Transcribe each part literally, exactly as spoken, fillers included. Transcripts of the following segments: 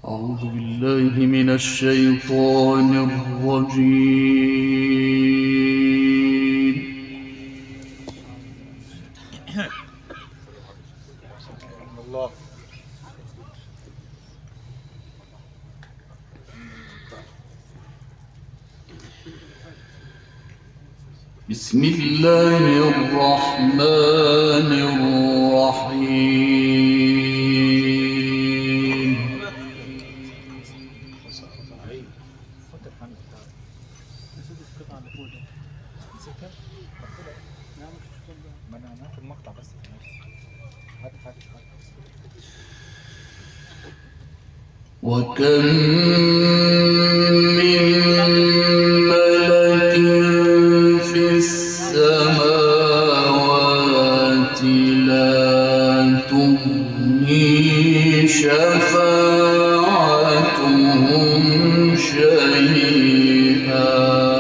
أعوذ بالله من الشيطان الرجيم. الله. بسم الله الرحمن الرحيم. وكم من ملك في السماوات لا تغني شفاعتهم شيئا.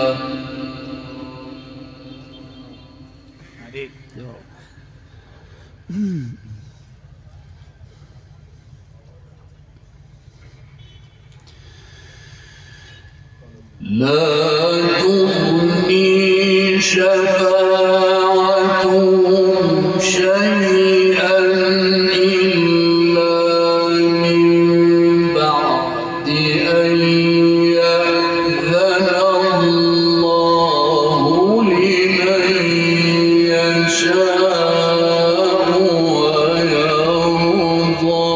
لا تغني شفاعتهم شيئا إلا من بعد أن يأذن الله لمن يشاء ويرضى.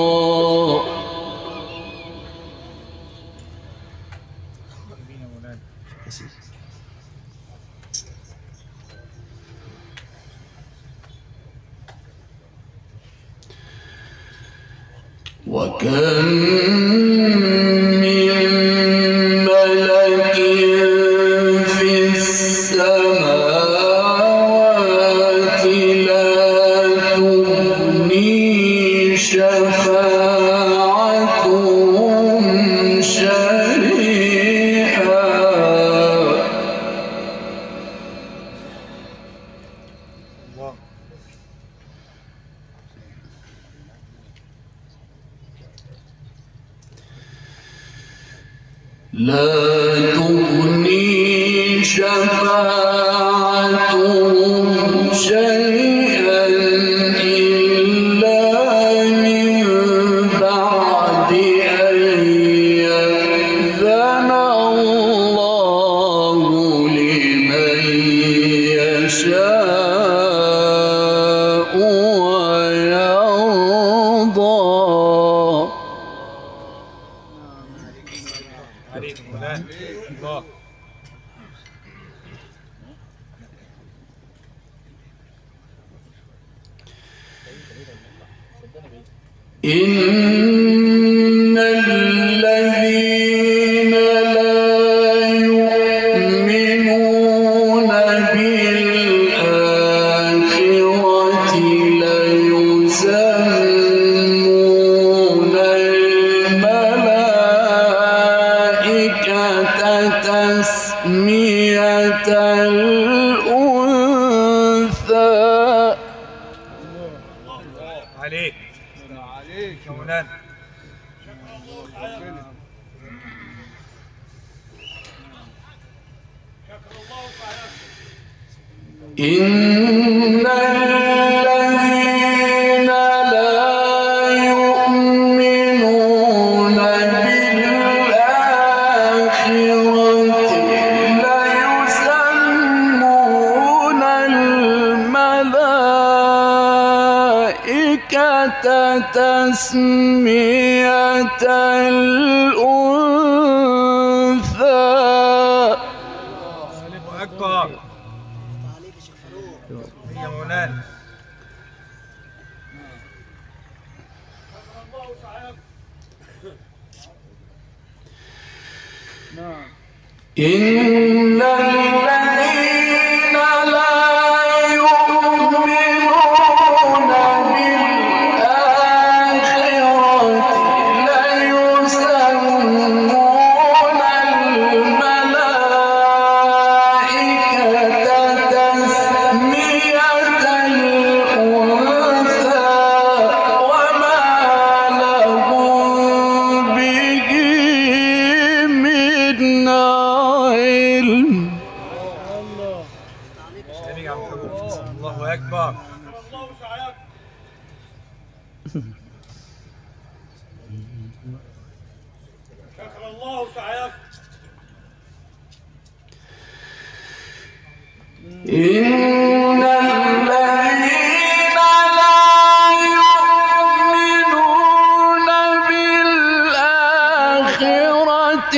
وكم من ملك في السماوات لا تغني شفاعتهم شيئا. لا تغني شفاعتهم شيئا إلا من بعد أن يأذن الله لمن يشاء ويرضى. الله. إن الذين لا يؤمنون بالآخرة ليسمون الملائكة تسمية الأنثى. عليك عليك يا مولانا. إن الذين لا يؤمنون بالآخرة ليسمون الملائكة تسمية الأنثى. أكبر يا مولانا. إن الذين لا يؤمنون بالآخرة ليسمون الملائكة تسمية الأنثى وما لهم به الله أكبر. شكر الله سعيك. إن الذين لا يؤمنون بالآخرة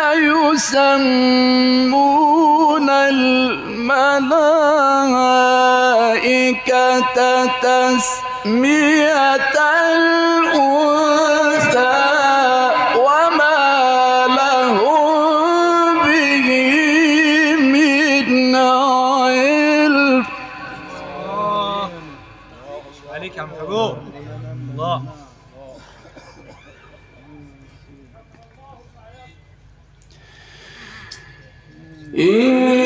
ليسمون الملائكة تسمية الأنثى وما لهم به من علم. الله عليك يا عم حبوب. الله. إن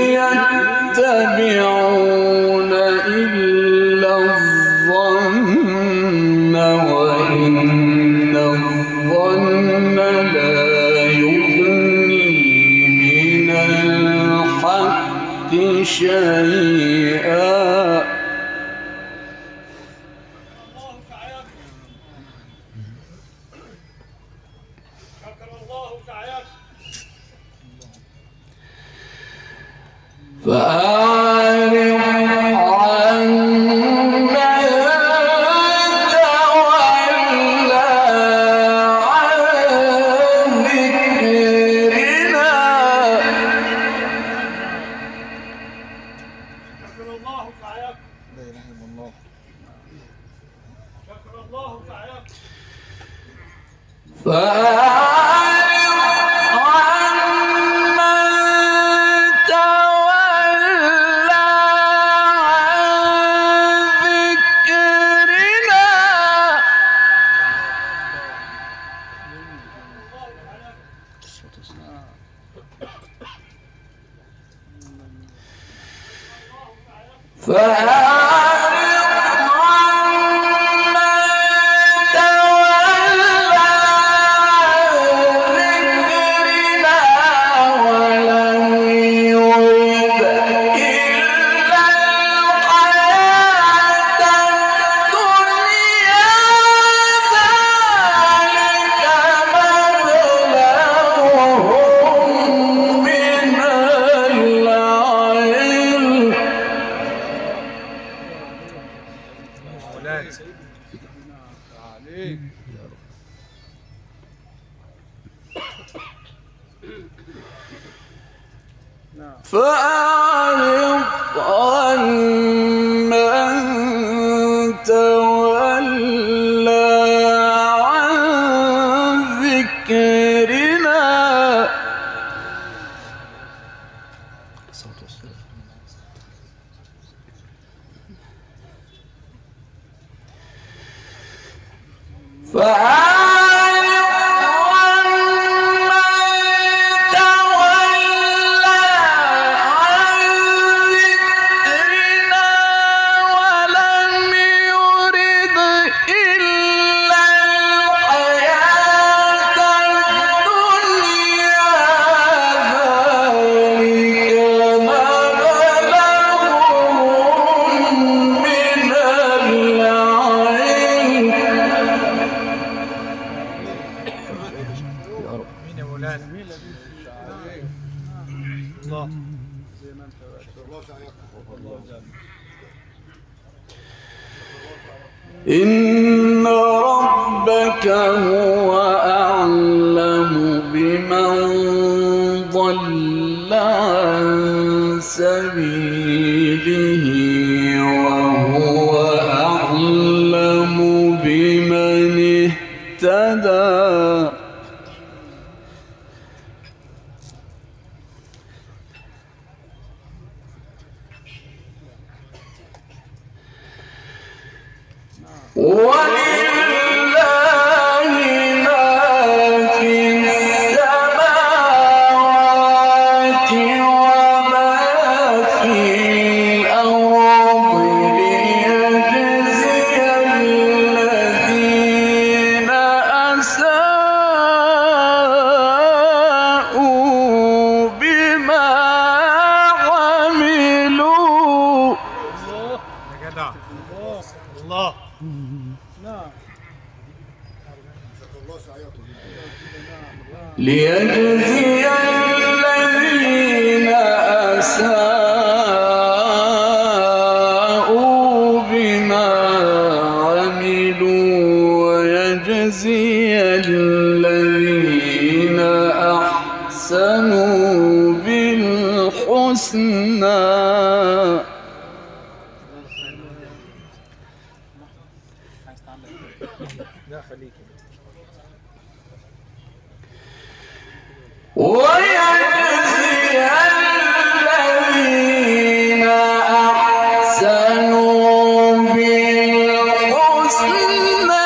يتبعون إلا الظن وإن الظن لا يغني من الحق شيئا. فأعرض عن من تولى عن ذكرنا. شكر الله سعيك. لا إله إلا الله. شكر الله سعيك. فأعرض عن من تولى عن ذكرنا ولم يرد إلا الحياة الدنيا ذلك مبلغهم من العلم. عليك. فأعرض عن من تولى عن ذكرنا. فأعرض عن من تولى عن ذكرنا ولم يرد إلا الحياة الدنيا ذلك مبلغهم من العلم. مين يا مولانا؟ الله. إن ربك هو أعلم بمن ضل عن سبيله وهو أعلم بمن اهتدى. ولله ما في السماوات وما في الأرض ليجزي الذين أساءوا بما عملوا. جدع. الله. نعم. ليجزي الذين أساءوا بما عملوا ويجزي الذين أحسنوا بالحسنى. ويجزي الذين أحسنوا بالحسنى.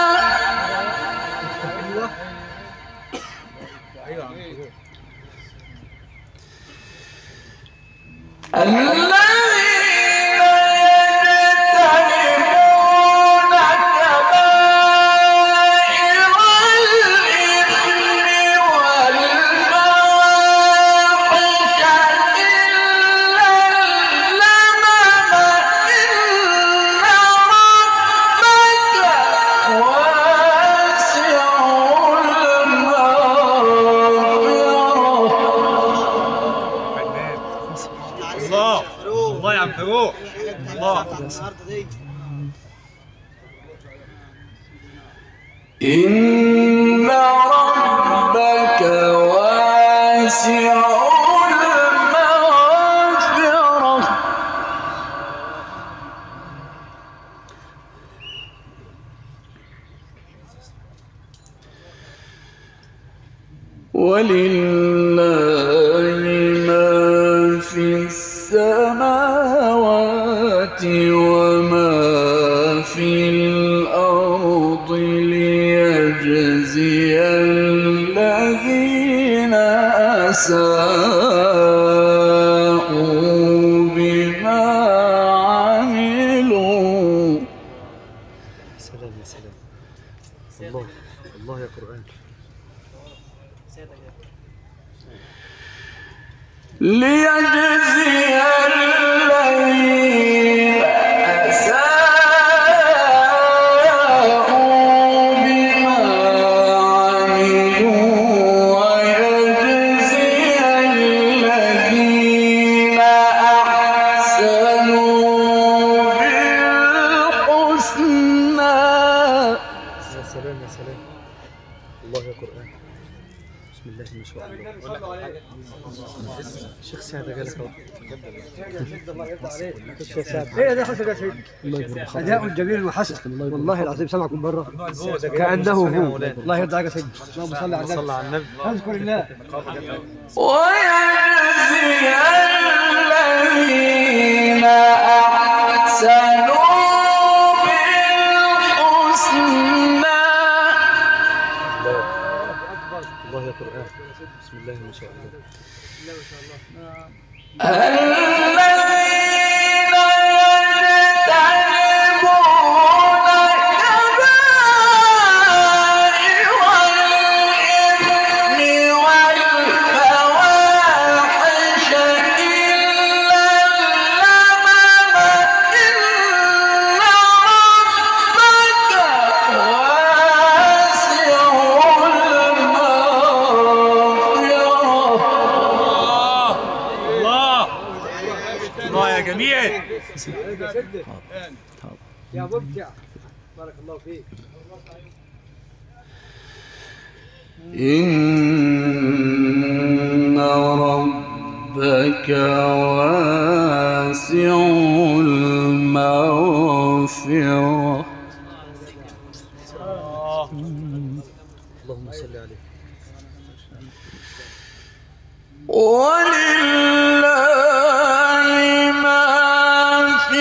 الذين يجتنبون كبائر الإثم والفواحش إلا اللمم إن ربك واسع المغفرة. الله. الله يا عم فاروق. الله. إن ربك واسع المغفرة. ولله ما في السماوات وما في الأرض ليجزي الذين أساءوا بما عملوا. سلام يا سلام. الله الله يا قرآن. ليجزي الذين أساءوا بما عملوا ويجزي الذين أحسنوا بالحسنى. يا سلام يا سلام. الله يا قرآن. بسم الله ما شاء الله. الشيخ سعد جالك اهو. الشيخ سعد هي ده حسن يا سيدي. أداء جميل وحسن والله العظيم. سمعكم بره كأنه هو. الله يرضى عليك يا سيدي. اللهم صل على النبي. صلى على النبي. اذكر الله. ويجزي الذين أحسنوا بالحسنى. الله يا قرآن. بسم الله ما شاء الله. الذين يجتنبون كبائر الإثم والفواحش إلا اللمم إن ربك واسع المغفرة. الله. الله يا جميل. يا مبدع بارك الله فيك. إن ربك واسع المغفرة. اللهم صل عليه. ولله ما في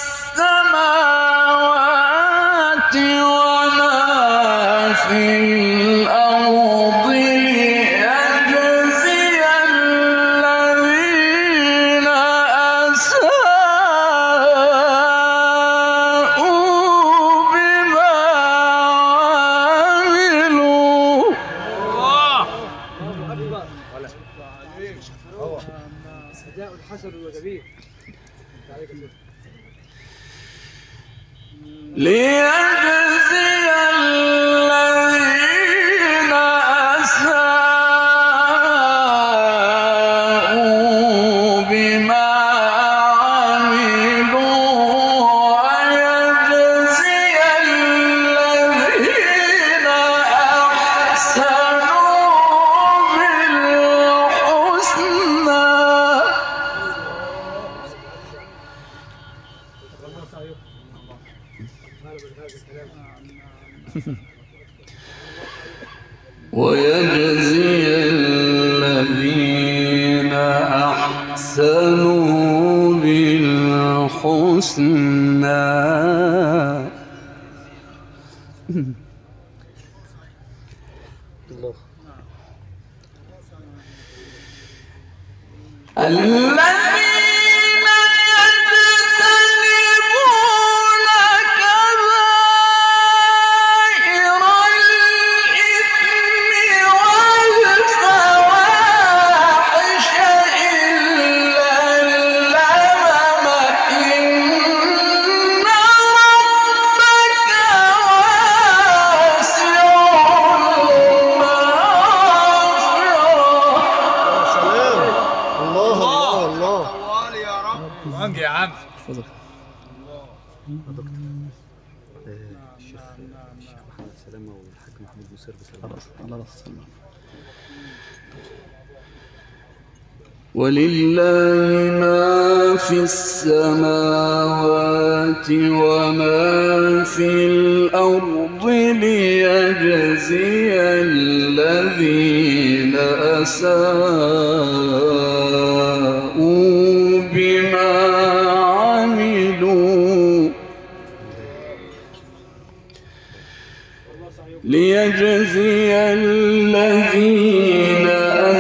السماوات وما في الأرض ليجزي الذين أساءوا بما عملوا. الله. ليجزي الذين أساءوا بما عملوا ويجزي الذين أحسنوا بالحسنى. ويجزي الذين أحسنوا بالحسنى. الله. الذين يجتنبون كبائر الإثم والفواحش إلا اللمم إن ربك واسع المغفرة. الله الله الله. طوال يا رب. وانجي يا عم. اتفضل. دكتور. الشيخ الشيخ محمد سلامة والحاج محمود نصير بسلامة. خلاص على راس السلامة. ولله ما في السماوات وما في الأرض ليجزي الذين أساءوا بما عملوا ليجزي الذين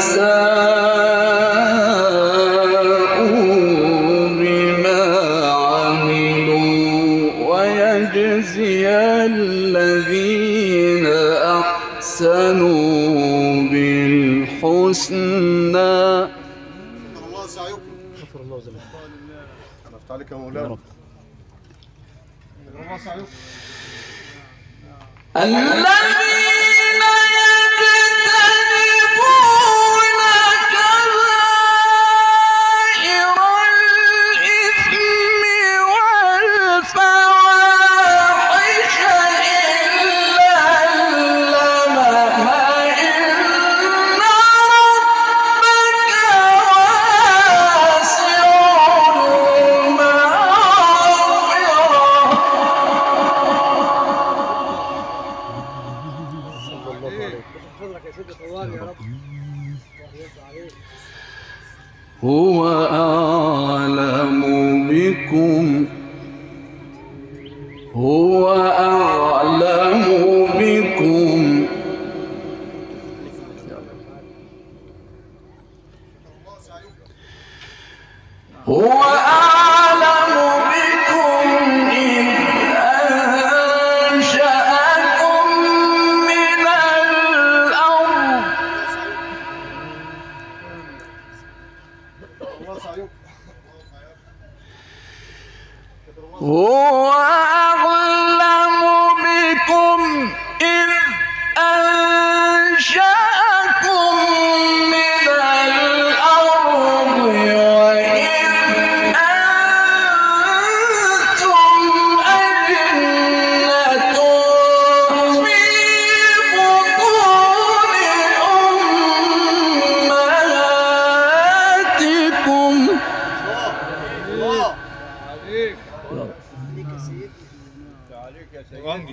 أساءوا بما عملوا ويجزي الذين أحسنوا بالحسنى. غفر الله سعيكم. غفر الله زمان. انا افتح عليك يا مولانا. غفر الله سعيكم. الذين يجتنبون كبائر الإثم والفواحش إلا اللمم إن ربك واسع هو أعلم بكم هو أعلم بكم هو أعلم بكم إذ أنشأكم من الأرض هو أعلم بكم إذ أنشأكم من الأرض وإذ أنتم أجنة في بطون أمهاتكم الله عليك. عليك يا سيدي. وانجي.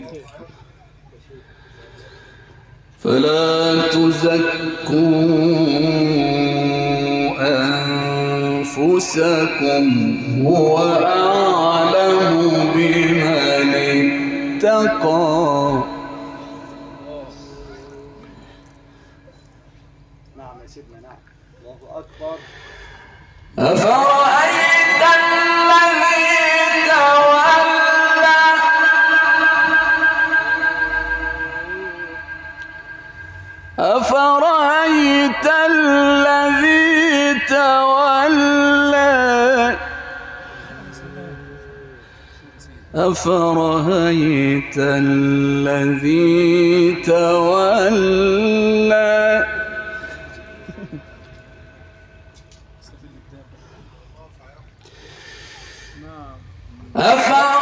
فلا تزكوا أنفسكم هو أعلم بمن اتقى. نعم يا سيدنا نعم. الله أكبر. أفرأيت الذي تولى أفرأيت الذي تولى أفرأيت الذي تولى أفرأيت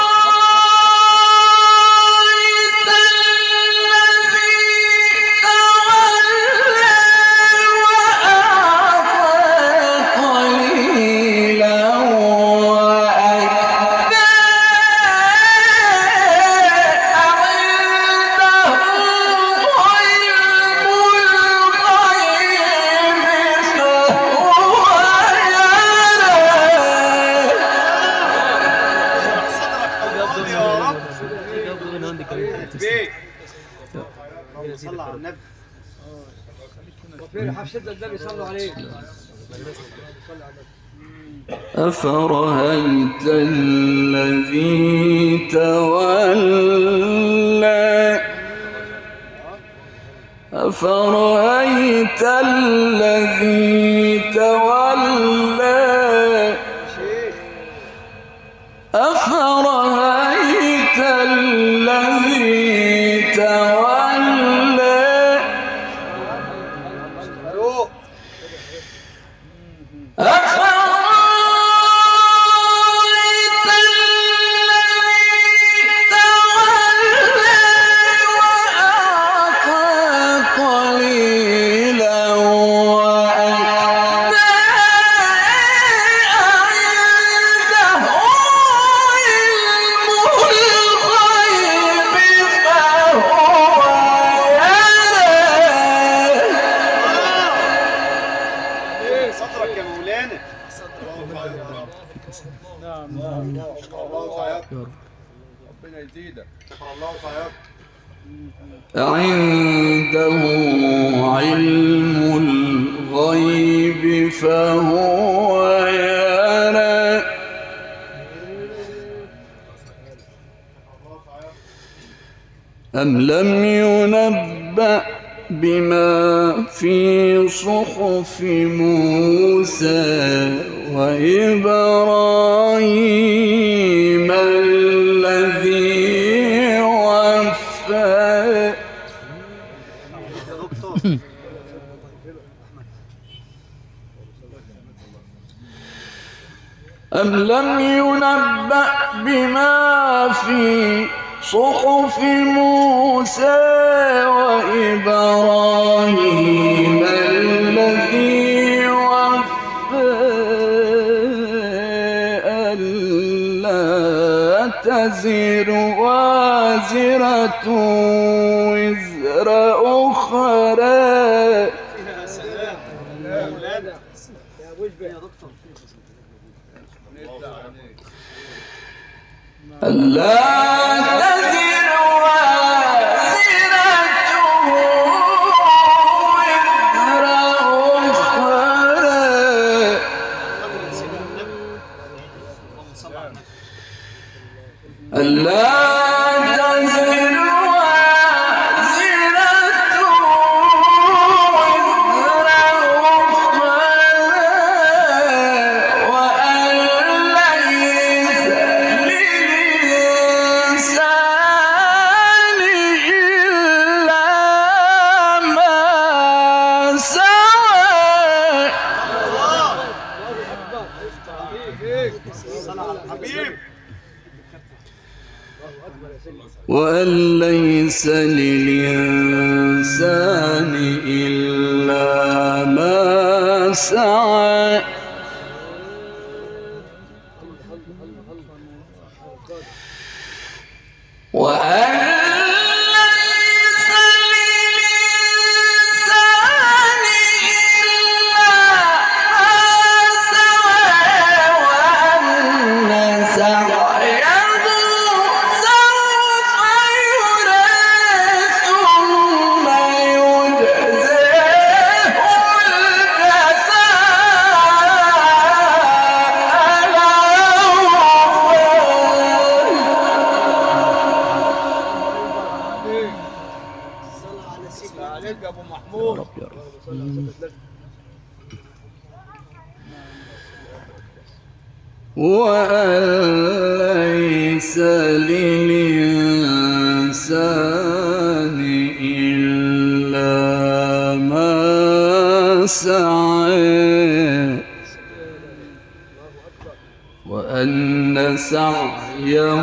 صلى على النبي. أفرأيت الذي تولى أفرأيت الذي تولى أفرأيت الذي تولى أفرأيت الذي تولى وأعطى قليلا وأكدى عنده علم الغيب فهو يرى. صدرك يا مولانا. نعم نعم. الله وسعيك. ربنا يزيدك. الله وسعيك. عنده علم الغيب فهو يرى. أم لم ينبأ بما في صحف موسى وإبراهيم الذي وفى. أم لم ينبأ بما في صحف موسى وإبراهيم الذي وفى ألا تزر وازرة وزر أخرى. يا سلام يا مولانا. يا وجبه يا دكتور. ألا تزر وازرة وزر أخرى. ألا تزر وازرة وزر أخرى وأن ليس للإنسان إلا ما سعى. حبيب. وأن ليس للإنسان إلا ما سعى. وأن ليس للإنسان إلا ما سعى وأن سعيه سوف يرى ثم يجزيه عليك يا ابو محمود. وأن ليس ليس للإنسان إلا ما سعى وأن سعيه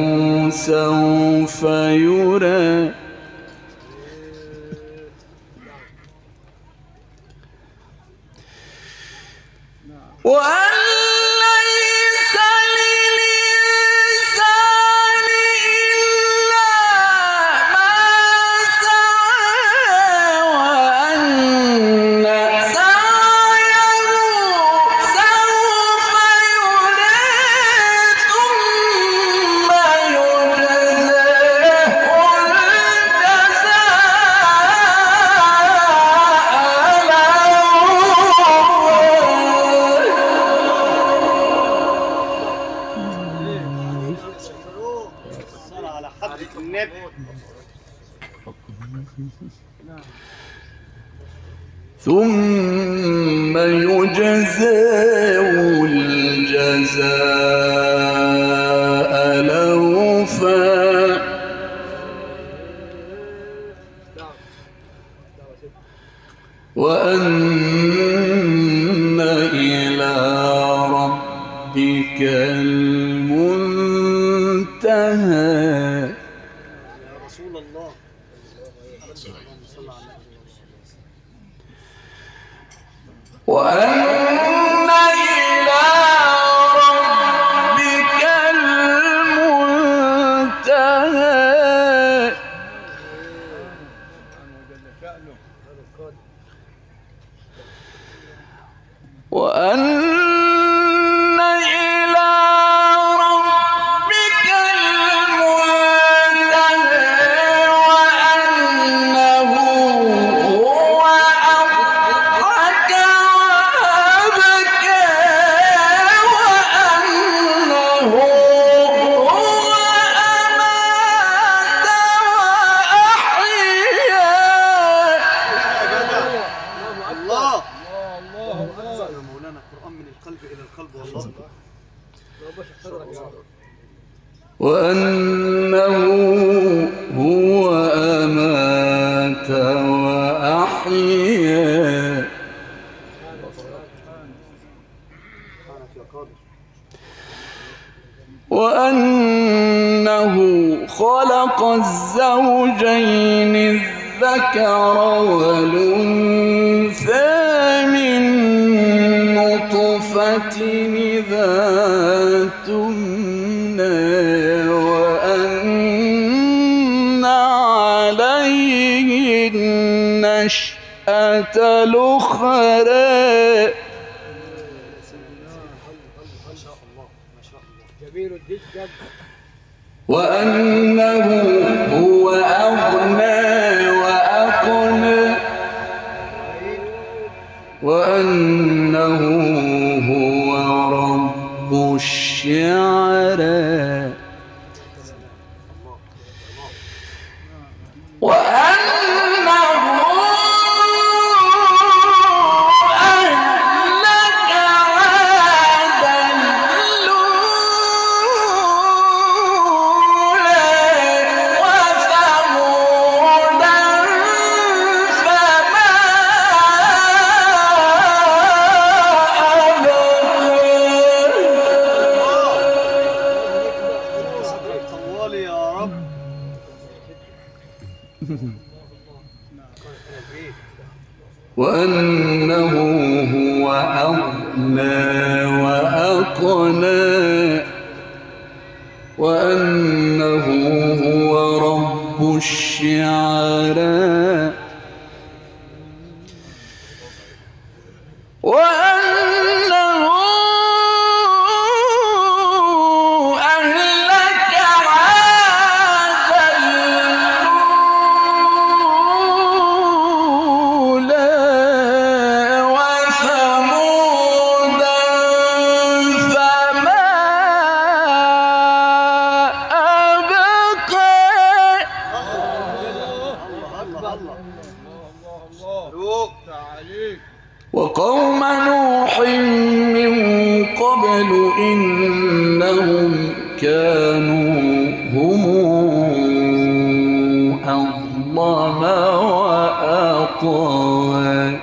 سوف يرى وأن ليس للإنسان إلا ما سعى وأن سعيه سوف يرى ثم يجزاه الصلاة على حضرة النبي. ثم يجزاه الجزاء الأوفى وأن إلى ربك المنتهى. يا رسول الله وأن إلى ربك المنتهى. وأن إلى ربك المنتهى وأنه هو أضحك وأبكى وأنه هو أمات وأحيا. الله الله أكبر يا مولانا. القرآن من القلب إلى القلب والله. وأنه هو أمات وأحيا وأنه خلق الزوجين الذكر والأنثى من نطفة إذا تمنى وأن عليه النشأة الأخرى. وأنه هو أغنى وأقنى وأنه هو رب الشعرى. وأنه أهلك عادا الأولى وثمودا فما أبقى. طوالي يا رب. وأنه هو أغنى وأقنى وأنه هو رب الشعرى. وأنه أهلك عادا الأولى وثمودا فما أبقى. الله الله الله. كانوا هم أظلم وأطغى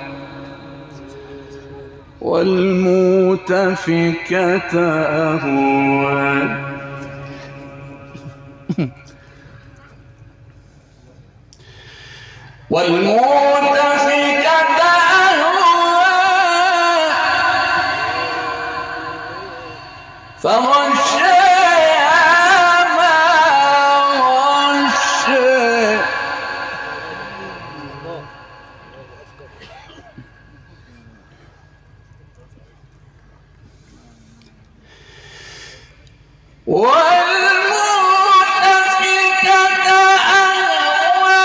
والمؤتفكة أهوى والمؤتفكة أهوى فغشاها ما غشى والمؤتفكة أهوى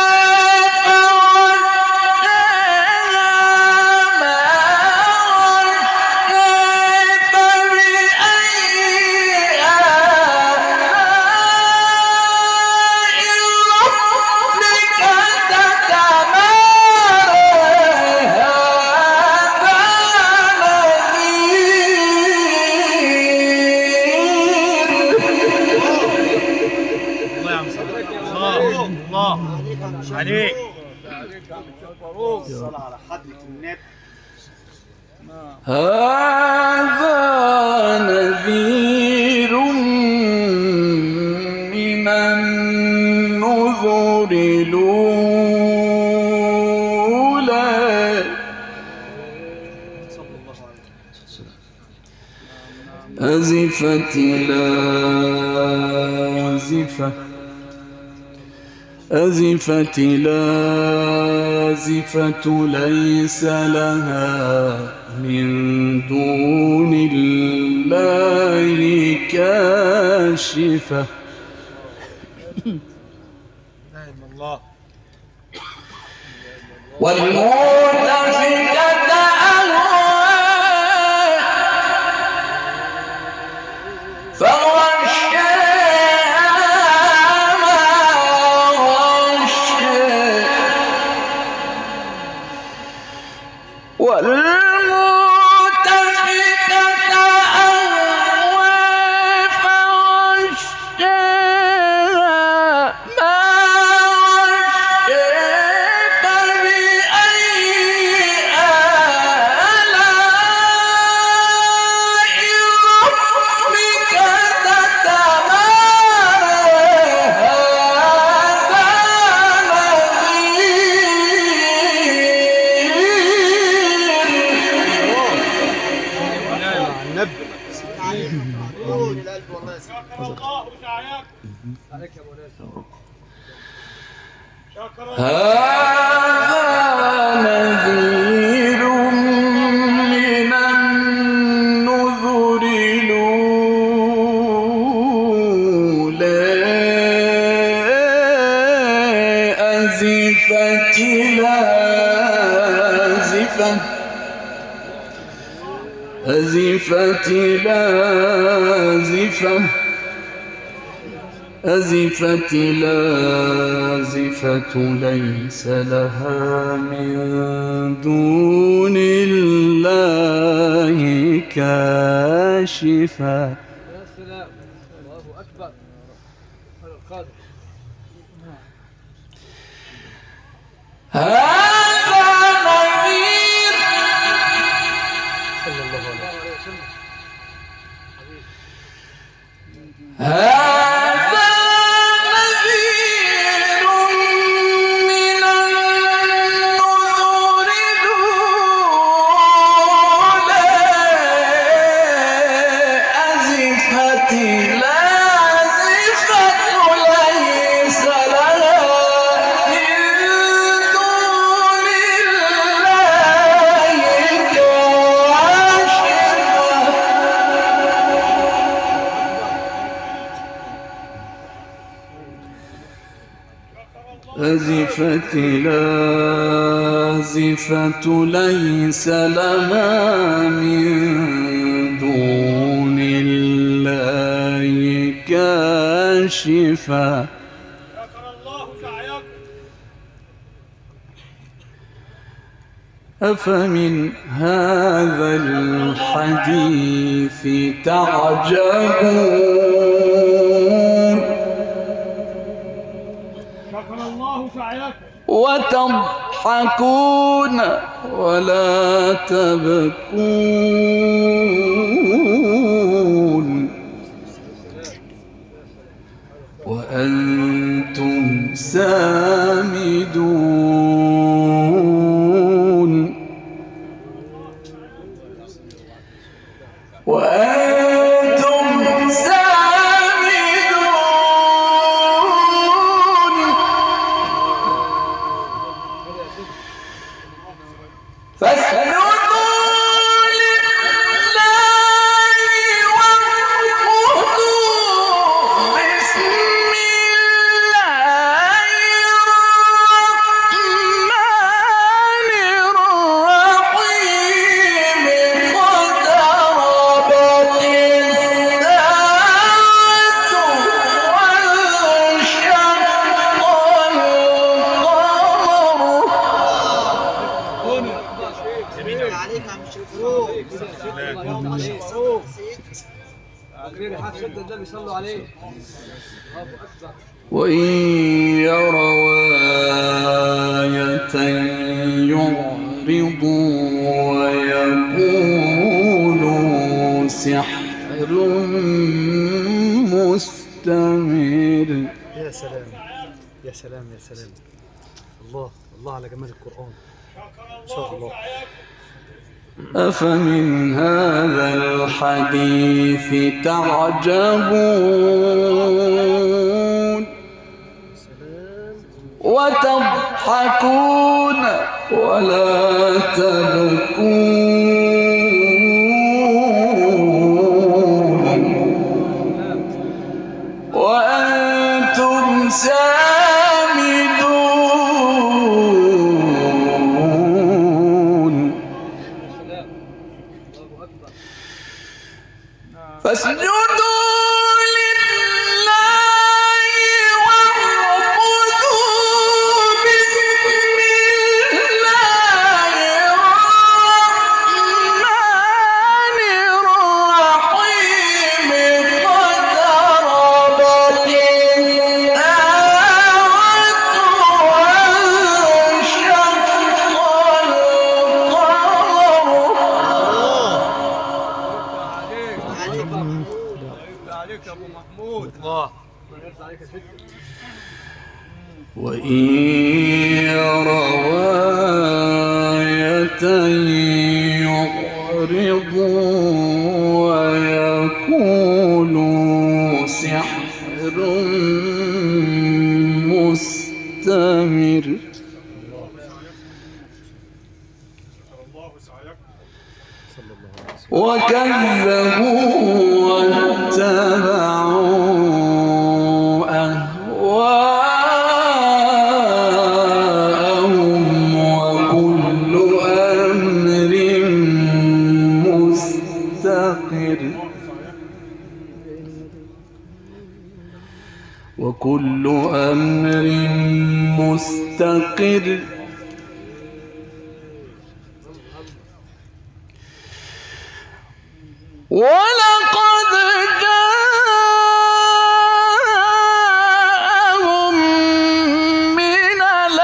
فغشاها ما غشى فبأي آلاء ربك تتمارى هذا الله يا عم صلاح. الله الله عليك. الصلاة على حضرة النبي. هذا نذير من النذر الأولى أزفت لازفة أزفت لازفة ليس لها من دون الله كاشفة الله والمؤتفكة أهوى فغشاها ما غشى والمؤتفكة أهوى فغشاها ما غشى فبأي آلاء ربك تتمارى هذا النبي. قول القلب والله يا سيدي. الله وسعيك. عليك يا مولانا. هذا نذير من النذر الأولى أزفت لازفة أزفت لازفة أزفت لازفة ليس لها من دون الله كاشفة يا سلام الله أكبر على القادر. هذا نذير صلى الله عليه وسلم. هذا نذير من النذر الأولى أزفت لازفة ليس لها من دون الله كاشفة أزفت لازفة ليس لها من دون الله كاشفة شكر الله سعيك. أفمن هذا الحديث تعجبون الله سعيكم. وتضحكون ولا تبكون وأنتم سامدون وأنتم سامدون فاسجدوا وإن يروا آية يعرضوا ويقولوا سحر مستمر. يا سلام يا سلام يا سلام، الله الله على جمال القرآن إن شاء الله. أفمن هذا الحديث تعجبون وتضحكون ولا تبكون وأنتم سامدون فاسجدوا وإن يروا آية يعرضوا ويقولوا سحر مستمر وكذبوا واتبعوا أهواءهم وكل أمر مستقر وكل أمر مستقر ولقد جاءهم من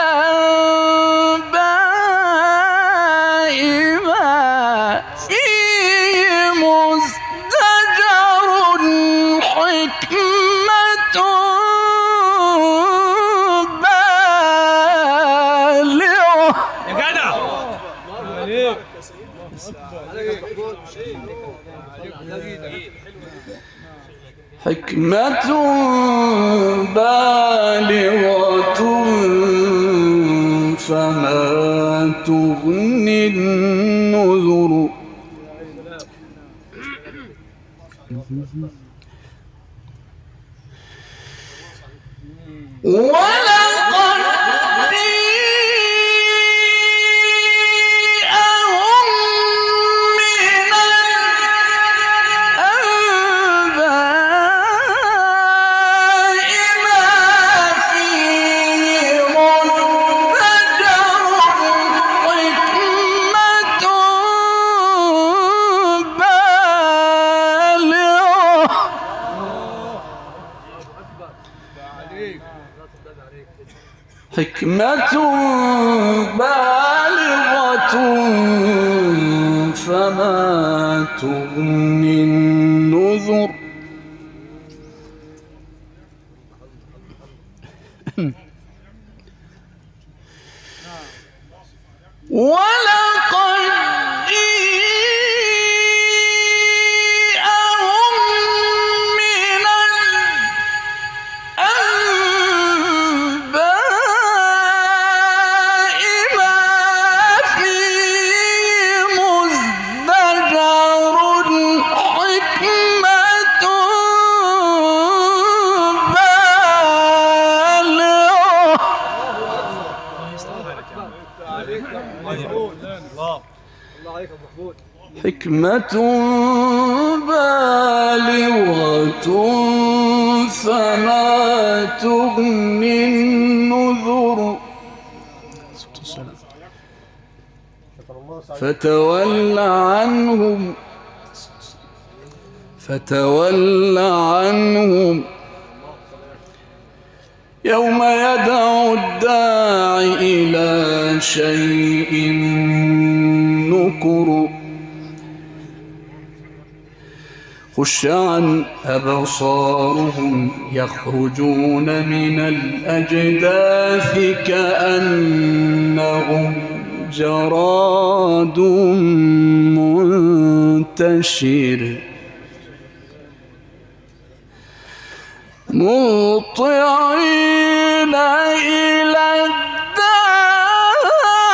الأنباء ما فيه مزدجر حكمة بالغة. يا جدع حكمة بالغة فما تغني النذر ولقد جاءهم من الأنباء ما فيه مزدجر حكمة بالغة حكمة بالغة فما تغني النذر ولقد جيءهم من الأنباء ما فيه مزدجر حكمة حكمة بالغة فما تغني النذر فتول عنهم فتول عنهم يوم يدعو الداعي إلى شيء نكر خش عن أبصارهم يخرجون من الأجداث كأنهم جراد منتشر مهطعين إلى الداع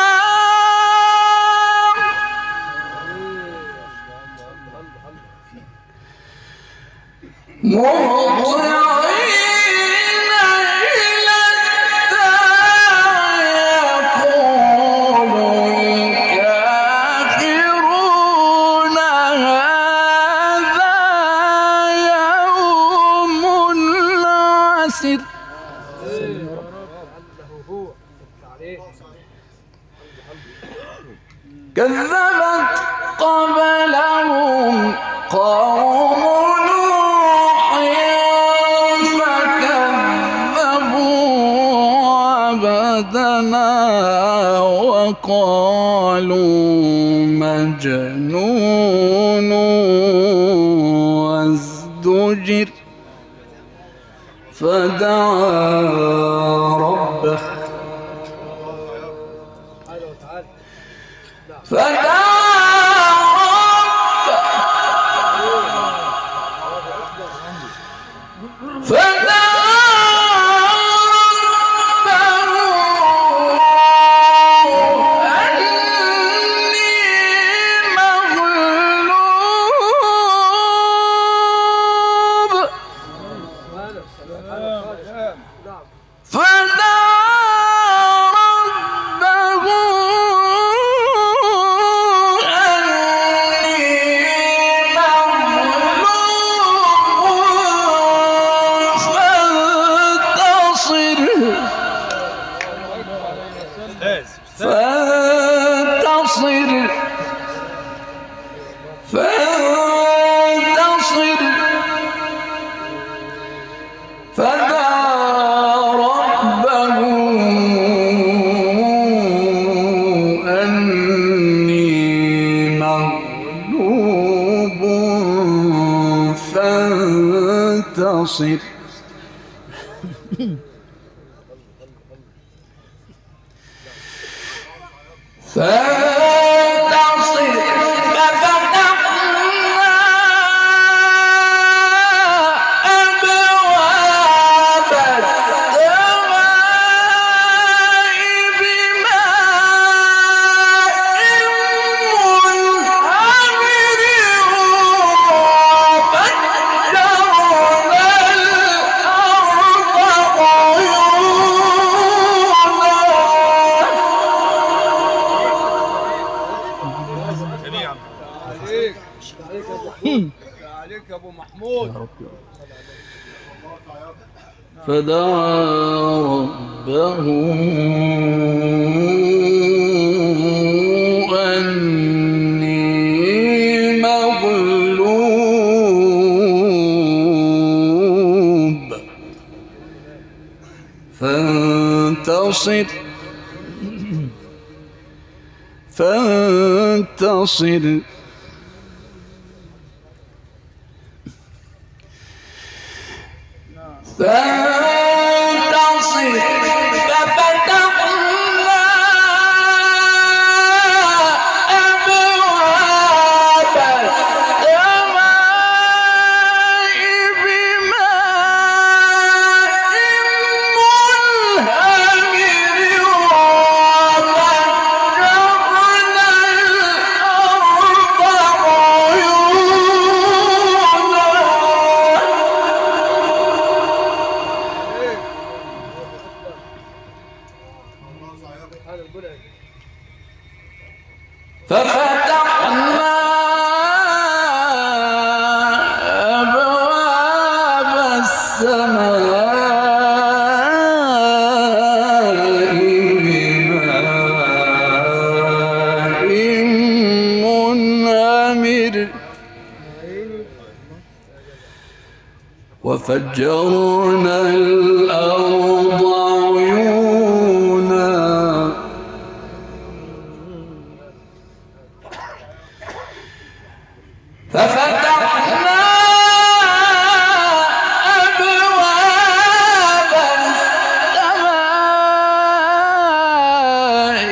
مهطعين إلى الداع يقول الكافرون هذا يوم عسر كذبت قبلهم قوم نوح فكذبوا عبدنا وقالوا مجنون وازدجر فدعا ربه فدعا ربه فدعا ربه أني مغلوب فدعا فانتصر فانتصر فدعا ربه أني مغلوب فانتصر فانتصر ففتحنا أبواب السماء بماء منهمر وفجرنا الأرض عليك يا ابو محمود. فدعا ربه أني مغلوب فانتصر فانتصر فانتصر ففتحنا أبواب السماء بماء منهمر وفجرنا الأرض ففتحنا أبواب السماء بماء منهمر وفجرنا الأرض عيونا ففتحنا أبواب السماء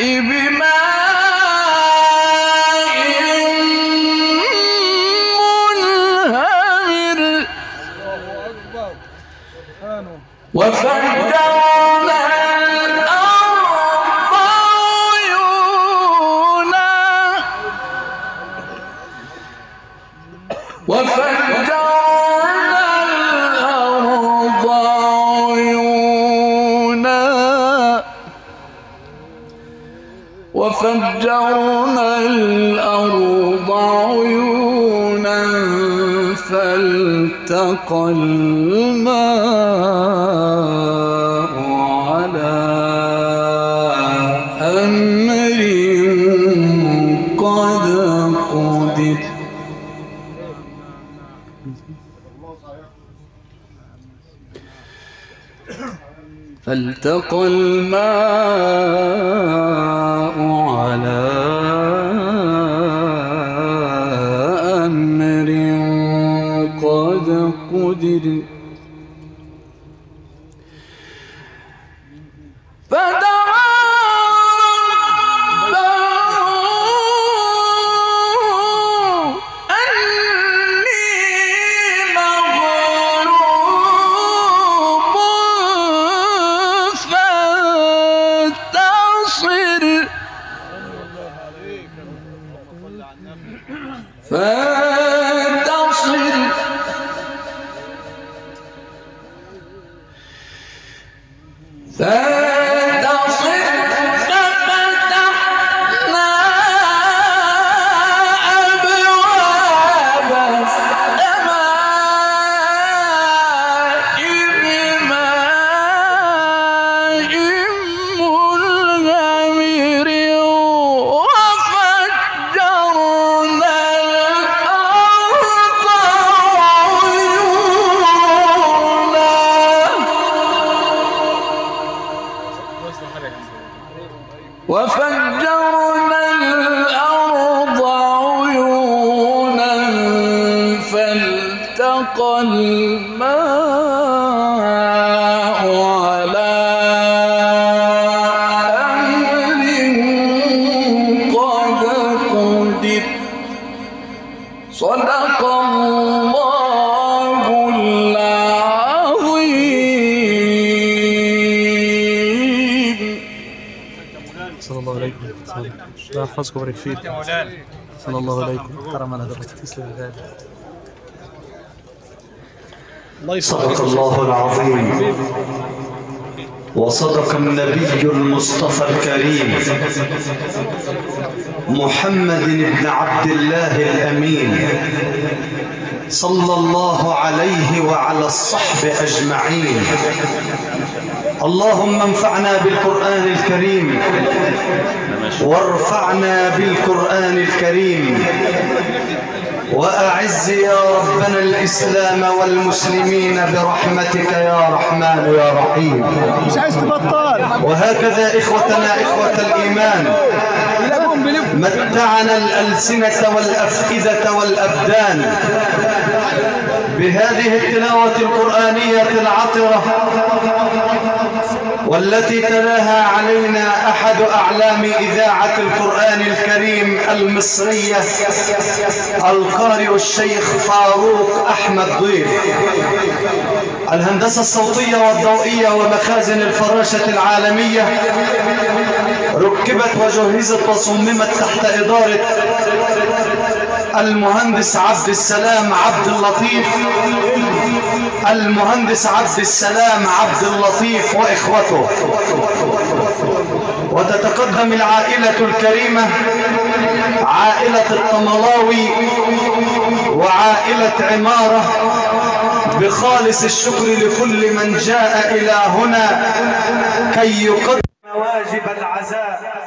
بماء منهمر وفجرنا الأرض عيونا وفجرنا الأرض عيونا وفجرنا الأرض عيونا فالتقى الماء على أمر قد قدر فالتقى الماء على أمر قد قدر فدعا ربه أني مغلوب فانتصر فانتصر فانتصر ففتحنا أبواب السماء بماء منهمر وفجرنا الأرض عيونا وفجرنا الأرض عيونا فالتقى الماء على أمر قد قدر صدق الله العظيم. صلى الله عليكم. الله يحفظكم ويبارك فيك. صلى الله عليكم. حرم على درجة تسلم الله. صدق الله العظيم وصدق النبي المصطفى الكريم محمد بن عبد الله الأمين صلى الله عليه وعلى الصحب أجمعين. اللهم انفعنا بالقرآن الكريم وارفعنا بالقرآن الكريم وأعز يا ربنا الإسلام والمسلمين برحمتك يا رحمن يا رحيم. مش عايز تبطل. وهكذا إخوتنا إخوة الإيمان متعنا الألسنة والأفئدة والأبدان بهذه التلاوة القرآنية العطرة، والتي تلاها علينا أحد أعلام إذاعة القرآن الكريم المصرية القارئ الشيخ فاروق أحمد ضيف. الهندسة الصوتية والضوئية ومخازن الفراشة العالمية ركبت وجهزت وصممت تحت إدارة المهندس عبد السلام عبد اللطيف المهندس عبد السلام عبد اللطيف وإخوته. وتتقدم العائلة الكريمة عائلة الطملاوي وعائلة عمارة بخالص الشكر لكل من جاء إلى هنا كي يقدم واجب العزاء